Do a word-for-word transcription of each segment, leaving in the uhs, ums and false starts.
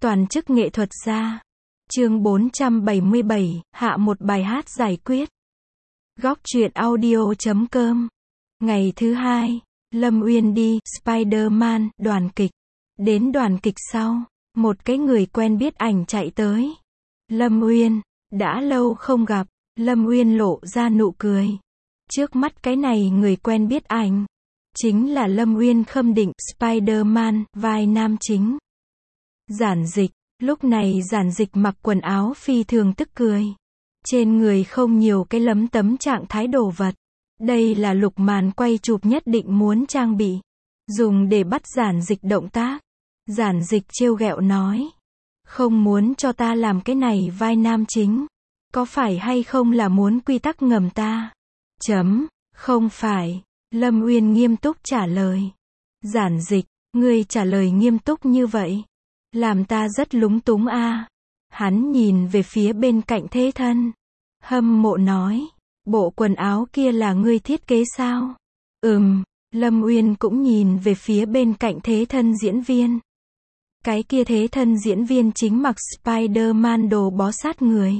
Toàn chức nghệ thuật gia. Chương bốn trăm bảy mươi bảy, hạ một bài hát giải quyết. Góc truyện audio chấm com. Ngày thứ hai, Lâm Uyên đi Spider-Man đoàn kịch. Đến đoàn kịch sau, một cái người quen biết ảnh chạy tới. Lâm Uyên, đã lâu không gặp. Lâm Uyên lộ ra nụ cười. Trước mắt cái này người quen biết ảnh, chính là Lâm Uyên khâm định Spider-Man, vai nam chính. Giản Dịch, lúc này Giản Dịch mặc quần áo phi thường tức cười. Trên người không nhiều cái lấm tấm trạng thái đồ vật. Đây là lục màn quay chụp nhất định muốn trang bị, dùng để bắt Giản Dịch động tác. Giản Dịch trêu ghẹo nói, không muốn cho ta làm cái này vai nam chính, có phải hay không là muốn quy tắc ngầm ta? Chấm, không phải. Lâm Uyên nghiêm túc trả lời. Giản Dịch, ngươi trả lời nghiêm túc như vậy, làm ta rất lúng túng a. À. Hắn nhìn về phía bên cạnh thế thân, hâm mộ nói, bộ quần áo kia là ngươi thiết kế sao? Ừm. Lâm Uyên cũng nhìn về phía bên cạnh thế thân diễn viên. Cái kia thế thân diễn viên chính mặc Spider-Man đồ bó sát người,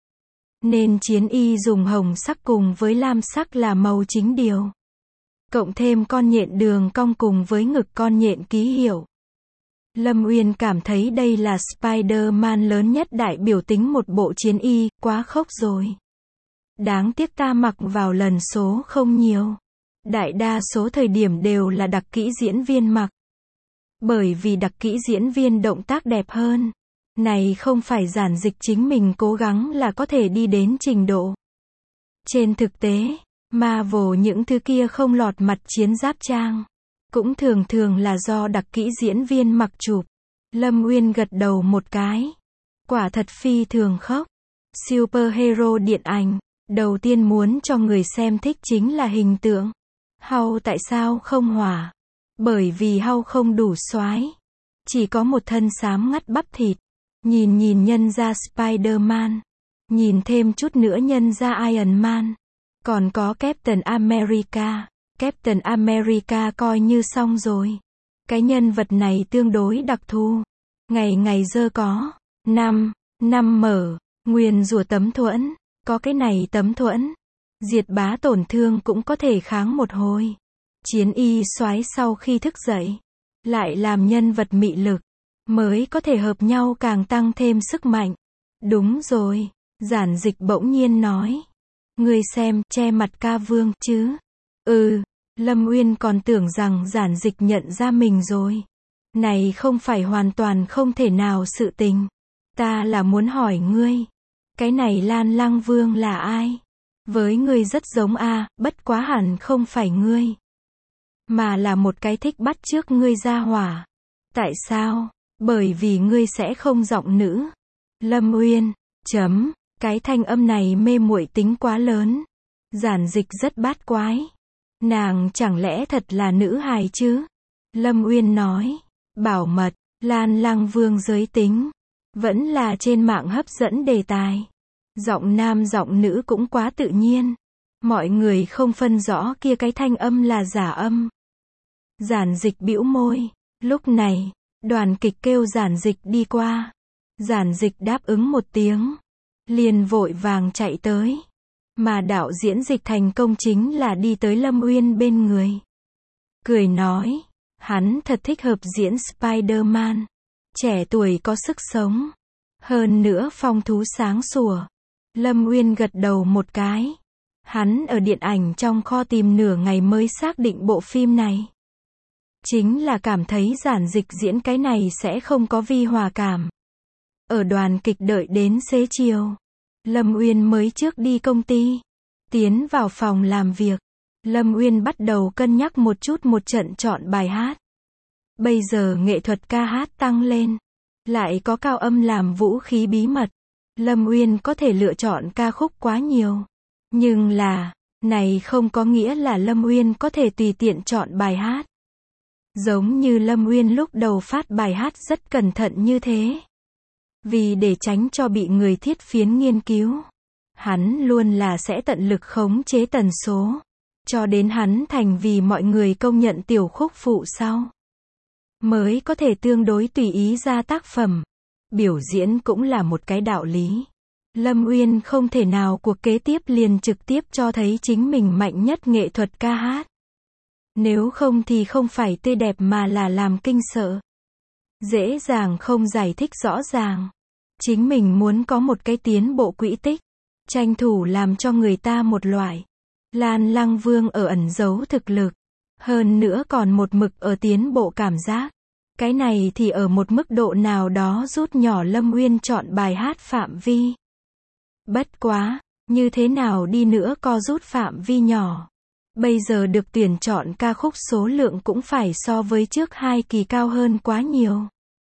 nên chiến y dùng hồng sắc cùng với lam sắc là màu chính điều, cộng thêm con nhện đường cong cùng với ngực con nhện ký hiệu. Lâm Uyên cảm thấy đây là Spider-Man lớn nhất đại biểu tính một bộ chiến y, quá khốc rồi. Đáng tiếc ta mặc vào lần số không nhiều. Đại đa số thời điểm đều là đặc kỹ diễn viên mặc. Bởi vì đặc kỹ diễn viên động tác đẹp hơn. Này không phải Giản Dịch chính mình cố gắng là có thể đi đến trình độ. Trên thực tế, Marvel những thứ kia không lọt mặt chiến giáp trang, cũng thường thường là do đặc kỹ diễn viên mặc chụp. Lâm Uyên gật đầu một cái. Quả thật phi thường khốc. Superhero điện ảnh, đầu tiên muốn cho người xem thích chính là hình tượng. Hulk tại sao không hỏa? Bởi vì Hulk không đủ soái, chỉ có một thân xám ngắt bắp thịt. Nhìn nhìn nhân ra Spider-Man, nhìn thêm chút nữa nhân ra Iron Man, còn có Captain America. Captain America coi như xong rồi. Cái nhân vật này tương đối đặc thù. Ngày ngày dơ có năm, năm mở, nguyền rủa tấm thuẫn, có cái này tấm thuẫn, diệt bá tổn thương cũng có thể kháng một hồi. Chiến y soái sau khi thức dậy, lại làm nhân vật mị lực, mới có thể hợp nhau càng tăng thêm sức mạnh. Đúng rồi, Giản Dịch bỗng nhiên nói. Ngươi xem, che mặt ca vương, chứ? Ừ, Lâm Uyên còn tưởng rằng Giản Dịch nhận ra mình rồi. Này không phải hoàn toàn không thể nào sự tình. Ta là muốn hỏi ngươi, cái này Lan Lăng Vương là ai? Với ngươi rất giống a, à, bất quá hẳn không phải ngươi, mà là một cái thích bắt chước ngươi ra hỏa. Tại sao? Bởi vì ngươi sẽ không giọng nữ. Lâm Uyên, chấm, cái thanh âm này mê muội tính quá lớn. Giản Dịch rất bát quái. Nàng chẳng lẽ thật là nữ hài chứ? Lâm Uyên nói, bảo mật, Lan Lăng Vương giới tính, vẫn là trên mạng hấp dẫn đề tài. Giọng nam giọng nữ cũng quá tự nhiên. Mọi người không phân rõ kia cái thanh âm là giả âm. Giản Dịch bĩu môi. Lúc này, đoàn kịch kêu Giản Dịch đi qua. Giản Dịch đáp ứng một tiếng, liền vội vàng chạy tới. Mà đạo diễn Dịch thành công chính là đi tới Lâm Uyên bên người, cười nói, hắn thật thích hợp diễn Spider-Man. Trẻ tuổi có sức sống, hơn nữa phong thú sáng sủa. Lâm Uyên gật đầu một cái. Hắn ở điện ảnh trong kho tìm nửa ngày mới xác định bộ phim này. Chính là cảm thấy Giản Dịch diễn cái này sẽ không có vi hòa cảm. Ở đoàn kịch đợi đến xế chiều, Lâm Uyên mới trước đi công ty. Tiến vào phòng làm việc, Lâm Uyên bắt đầu cân nhắc một chút một trận chọn bài hát. Bây giờ nghệ thuật ca hát tăng lên, lại có cao âm làm vũ khí bí mật. Lâm Uyên có thể lựa chọn ca khúc quá nhiều. Nhưng là, này không có nghĩa là Lâm Uyên có thể tùy tiện chọn bài hát. Giống như Lâm Uyên lúc đầu phát bài hát rất cẩn thận như thế. Vì để tránh cho bị người thiết phiến nghiên cứu, hắn luôn là sẽ tận lực khống chế tần số, cho đến hắn thành vì mọi người công nhận tiểu khúc phụ sau, mới có thể tương đối tùy ý ra tác phẩm. Biểu diễn cũng là một cái đạo lý. Lâm Uyên không thể nào cuộc kế tiếp liền trực tiếp cho thấy chính mình mạnh nhất nghệ thuật ca hát. Nếu không thì không phải tươi đẹp mà là làm kinh sợ. Dễ dàng không giải thích rõ ràng. Chính mình muốn có một cái tiến bộ quỹ tích. Tranh thủ làm cho người ta một loại. Lan Lăng Vương ở ẩn giấu thực lực. Hơn nữa còn một mực ở tiến bộ cảm giác. Cái này thì ở một mức độ nào đó rút nhỏ Lâm Uyên chọn bài hát phạm vi. Bất quá, như thế nào đi nữa co rút phạm vi nhỏ. Bây giờ được tuyển chọn ca khúc số lượng cũng phải so với trước hai kỳ cao hơn quá nhiều.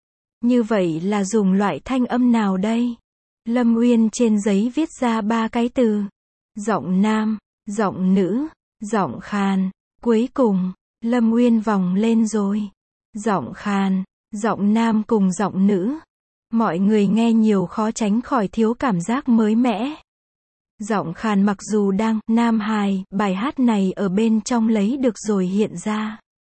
Như vậy là dùng loại thanh âm nào đây? Lâm Uyên trên giấy viết ra ba cái từ. Giọng nam, giọng nữ, giọng khàn. Cuối cùng, Lâm Uyên vòng lên rồi. Giọng khàn, giọng nam cùng giọng nữ. Mọi người nghe nhiều khó tránh khỏi thiếu cảm giác mới mẻ. Giọng khàn mặc dù đang nam hài, bài hát này ở bên trong lấy được rồi hiện ra.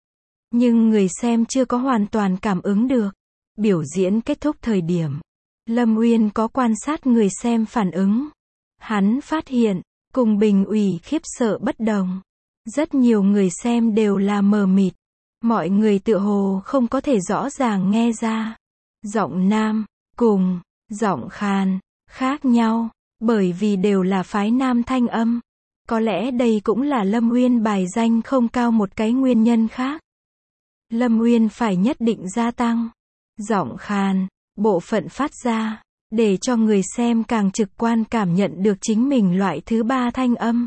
Nhưng người xem chưa có hoàn toàn cảm ứng được. Biểu diễn kết thúc thời điểm. Lâm Uyên có quan sát người xem phản ứng. Hắn phát hiện, cùng Bình ủy khiếp sợ bất đồng. Rất nhiều người xem đều là mờ mịt. Mọi người tựa hồ không có thể rõ ràng nghe ra. Giọng nam, cùng, giọng khàn, khác nhau. Bởi vì đều là phái nam thanh âm. Có lẽ đây cũng là Lâm Uyên bài danh không cao một cái nguyên nhân khác. Lâm Uyên phải nhất định gia tăng. Giọng khàn, bộ phận phát ra. Để cho người xem càng trực quan cảm nhận được chính mình loại thứ ba thanh âm.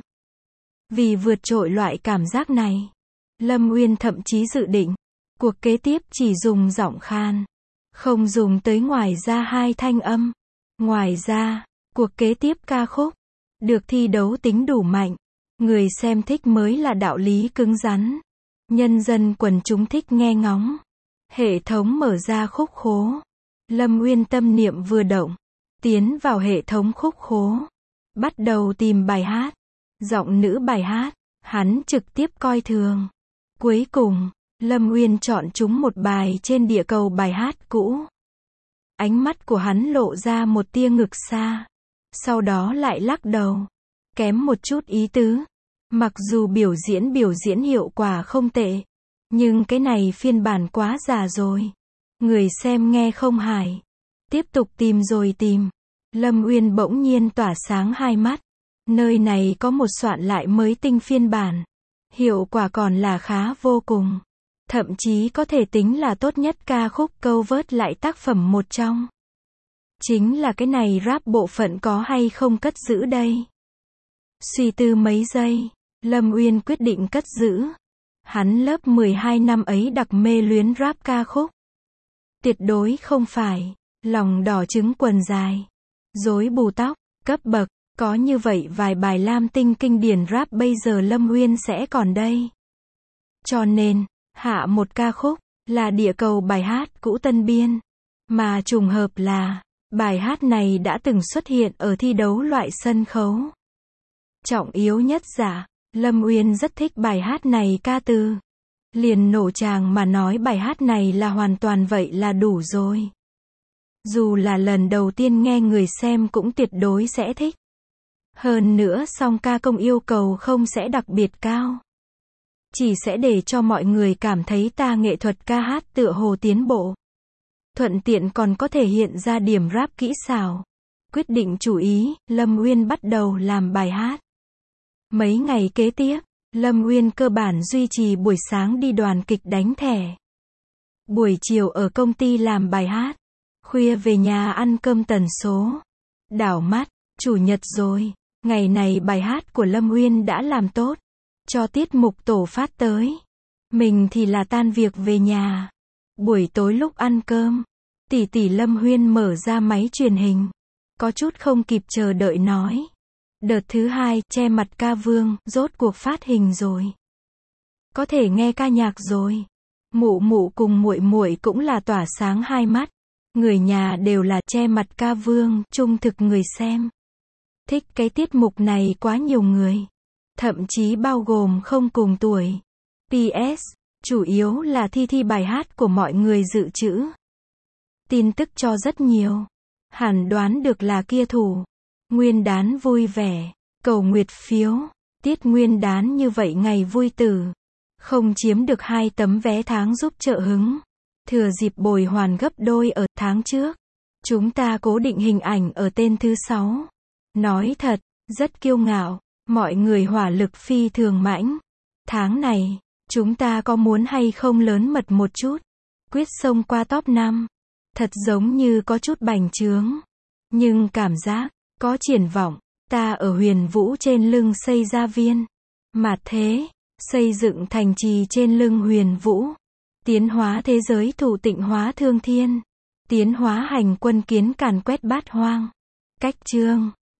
Vì vượt trội loại cảm giác này. Lâm Uyên thậm chí dự định. Cuộc kế tiếp chỉ dùng giọng khàn. Không dùng tới ngoài ra hai thanh âm. Ngoài ra, cuộc kế tiếp ca khúc. Được thi đấu tính đủ mạnh. Người xem thích mới là đạo lý cứng rắn. Nhân dân quần chúng thích nghe ngóng. Hệ thống mở ra khúc khố. Lâm Uyên tâm niệm vừa động. Tiến vào hệ thống khúc khố. Bắt đầu tìm bài hát. Giọng nữ bài hát. Hắn trực tiếp coi thường. Cuối cùng, Lâm Uyên chọn chúng một bài trên địa cầu bài hát cũ. Ánh mắt của hắn lộ ra một tia ngực xa. Sau đó lại lắc đầu. Kém một chút ý tứ. Mặc dù biểu diễn biểu diễn hiệu quả không tệ. Nhưng cái này phiên bản quá già rồi. Người xem nghe không hài. Tiếp tục tìm rồi tìm. Lâm Uyên bỗng nhiên tỏa sáng hai mắt. Nơi này có một soạn lại mới tinh phiên bản. Hiệu quả còn là khá vô cùng. Thậm chí có thể tính là tốt nhất ca khúc câu vớt lại tác phẩm một trong. Chính là cái này rap bộ phận có hay không cất giữ đây. Suy tư mấy giây, Lâm Uyên quyết định cất giữ. Hắn lớp mười hai năm ấy đặc mê luyến rap ca khúc. Tuyệt đối không phải, lòng đỏ trứng quần dài, rối bù tóc, cấp bậc, có như vậy vài bài lam tinh kinh điển rap bây giờ Lâm Uyên sẽ còn đây. Cho nên, hạ một ca khúc, là địa cầu bài hát cũ tân biên. Mà trùng hợp là, bài hát này đã từng xuất hiện ở thi đấu loại sân khấu. Trọng yếu nhất giả, Lâm Uyên rất thích bài hát này ca từ. Liền nổ tràng mà nói bài hát này là hoàn toàn vậy là đủ rồi. Dù là lần đầu tiên nghe người xem cũng tuyệt đối sẽ thích. Hơn nữa song ca công yêu cầu không sẽ đặc biệt cao. Chỉ sẽ để cho mọi người cảm thấy ta nghệ thuật ca hát tựa hồ tiến bộ. Thuận tiện còn có thể hiện ra điểm rap kỹ xảo. Quyết định chủ ý, Lâm Uyên bắt đầu làm bài hát. Mấy ngày kế tiếp, Lâm Uyên cơ bản duy trì buổi sáng đi đoàn kịch đánh thẻ. Buổi chiều ở công ty làm bài hát. Khuya về nhà ăn cơm tần số. Đảo mắt, chủ nhật rồi. Ngày này bài hát của Lâm Uyên đã làm tốt. Cho tiết mục tổ phát tới. Mình thì là tan việc về nhà. Buổi tối lúc ăn cơm, tỷ tỷ Lâm Uyên mở ra máy truyền hình. Có chút không kịp chờ đợi nói. Đợt thứ hai, che mặt ca vương, rốt cuộc phát hình rồi. Có thể nghe ca nhạc rồi. Mụ mụ cùng muội muội cũng là tỏa sáng hai mắt. Người nhà đều là che mặt ca vương, trung thực người xem. Thích cái tiết mục này quá nhiều người. Thậm chí bao gồm không cùng tuổi. pê ét, chủ yếu là thi thi bài hát của mọi người dự trữ. tin tức cho rất nhiều. Hẳn đoán được là kia thủ. Nguyên đán vui vẻ. Cầu nguyệt phiếu. Tiết nguyên đán như vậy ngày vui tử. Không chiếm được hai tấm vé tháng giúp trợ hứng. Thừa dịp bồi hoàn gấp đôi ở tháng trước. Chúng ta cố định hình ảnh ở tên thứ sáu. Nói thật, rất kiêu ngạo. Mọi người hỏa lực phi thường mãnh. Tháng này, chúng ta có muốn hay không lớn mật một chút? Quyết xông qua top năm. Thật giống như có chút bành trướng. Nhưng cảm giác, có triển vọng. Ta ở Huyền Vũ trên lưng xây gia viên. Mạt thế, xây dựng thành trì trên lưng Huyền Vũ. Tiến hóa thế giới thủ tịnh hóa thương thiên. Tiến hóa hành quân kiến càn quét bát hoang. Cách chương.